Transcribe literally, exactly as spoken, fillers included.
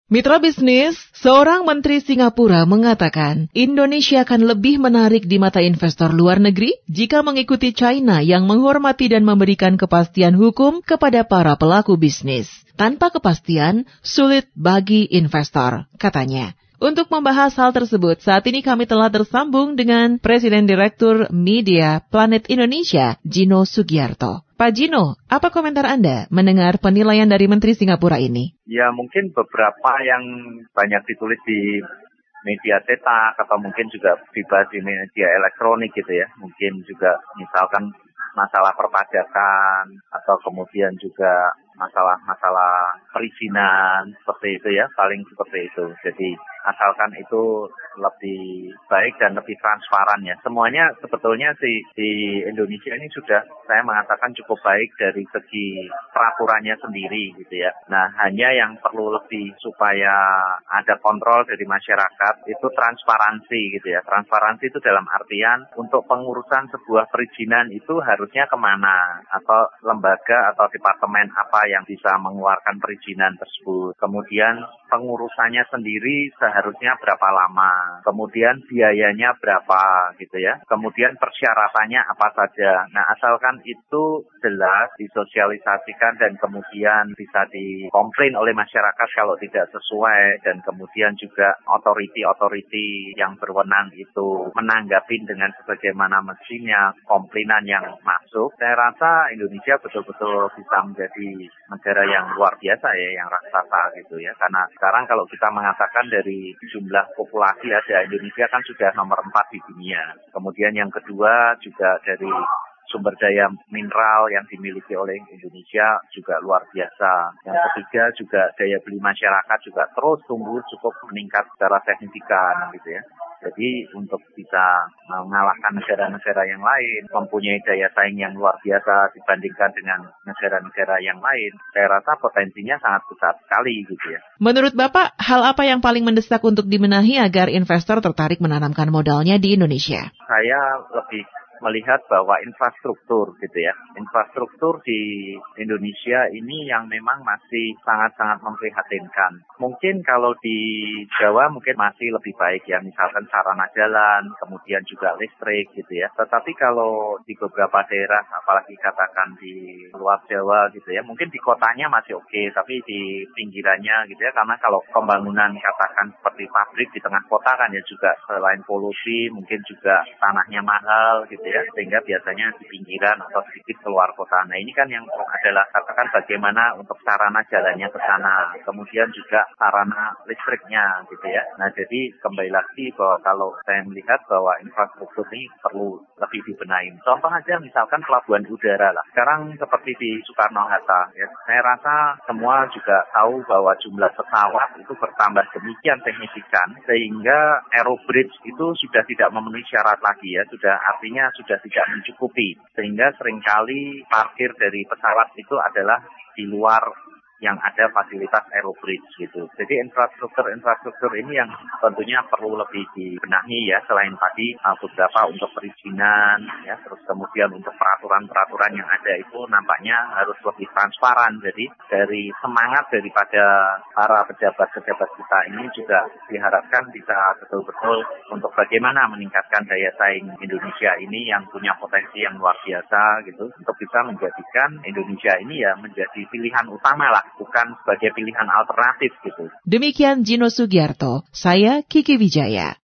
Mitra bisnis, seorang menteri Singapura mengatakan Indonesia akan lebih menarik di mata investor luar negeri jika mengikuti China yang menghormati dan memberikan kepastian hukum kepada para pelaku bisnis. Tanpa kepastian, sulit bagi investor, katanya. Untuk membahas hal tersebut, saat ini kami telah tersambung dengan Presiden Direktur Media Planet Indonesia, Gino Sugiarto. Pak Gino, apa komentar Anda mendengar penilaian dari Menteri Singapura ini? Ya, mungkin beberapa yang banyak ditulis di media cetak atau mungkin juga dibahas di media elektronik gitu ya. Mungkin juga misalkan masalah perpajakan atau kemudian juga masalah-masalah perizinan seperti itu ya, paling seperti itu. Jadi asalkan itu lebih baik dan lebih transparan ya. Semuanya sebetulnya di, di Indonesia ini sudah saya mengatakan cukup baik dari segi peraturannya sendiri gitu ya. Nah, hanya yang perlu lebih supaya ada kontrol dari masyarakat itu transparansi gitu ya. Transparansi itu dalam artian untuk pengurusan sebuah perizinan itu harusnya kemana atau lembaga atau departemen apa yang bisa mengeluarkan perizinan tersebut. Kemudian pengurusannya sendiri seharusnya berapa lama. Kemudian biayanya berapa gitu ya. Kemudian persyaratannya apa saja. Nah, asalkan itu jelas disosialisasikan dan kemudian bisa dikomplain oleh masyarakat kalau tidak sesuai dan kemudian juga otoriti-otoriti yang berwenang itu menanggapi dengan sebagaimana mestinya komplainan yang masuk. Saya rasa Indonesia betul-betul bisa menjadi negara yang luar biasa ya, yang raksasa gitu ya. Karena sekarang kalau kita mengatakan dari jumlah populasi ada Indonesia kan sudah nomor empat di dunia. Kemudian yang kedua juga dari sumber daya mineral yang dimiliki oleh Indonesia juga luar biasa. Yang ketiga juga daya beli masyarakat juga terus tumbuh cukup meningkat secara signifikan gitu ya. Jadi untuk bisa mengalahkan negara-negara yang lain, mempunyai daya saing yang luar biasa dibandingkan dengan negara-negara yang lain, saya rasa potensinya sangat besar sekali gitu ya. Menurut Bapak, hal apa yang paling mendesak untuk dibenahi agar investor tertarik menanamkan modalnya di Indonesia? Saya lebih melihat bahwa infrastruktur gitu ya. Infrastruktur di Indonesia ini yang memang masih sangat-sangat memprihatinkan. Mungkin kalau di Jawa mungkin masih lebih baik ya, misalkan sarana jalan, kemudian juga listrik gitu ya. Tetapi kalau di beberapa daerah, apalagi katakan di luar Jawa gitu ya, mungkin di kotanya masih oke, tapi di pinggirannya gitu ya, karena kalau pembangunan katakan seperti pabrik di tengah kota kan ya juga selain polusi, mungkin juga tanahnya mahal gitu ya, sehingga biasanya di pinggiran atau sedikit keluar kota. Nah, ini kan yang adalah katakan bagaimana untuk sarana jalannya ke sana, kemudian juga sarana listriknya gitu ya. Nah, jadi kembali lagi bahwa kalau saya melihat bahwa infrastruktur ini perlu lebih dibenahi. Contoh aja misalkan pelabuhan udara lah. Sekarang seperti di Soekarno-Hatta ya, saya rasa semua juga tahu bahwa jumlah pesawat itu bertambah demikian signifikan sehingga aerobridge itu sudah tidak memenuhi syarat lagi ya, sudah artinya sudah tidak mencukupi, sehingga seringkali parkir dari pesawat itu adalah di luar yang ada fasilitas aerobridge gitu. Jadi infrastruktur-infrastruktur ini yang tentunya perlu lebih dibenahi ya, selain tadi uh, beberapa untuk perizinan ya, terus kemudian untuk peraturan-peraturan yang ada itu nampaknya harus lebih transparan. Jadi dari semangat daripada para pejabat-pejabat kita ini juga diharapkan bisa betul-betul untuk bagaimana meningkatkan daya saing Indonesia ini yang punya potensi yang luar biasa gitu, untuk bisa menjadikan Indonesia ini ya menjadi pilihan utama lah, bukan sebagai pilihan alternatif gitu. Demikian Gino Sugiarto, saya Kiki Wijaya.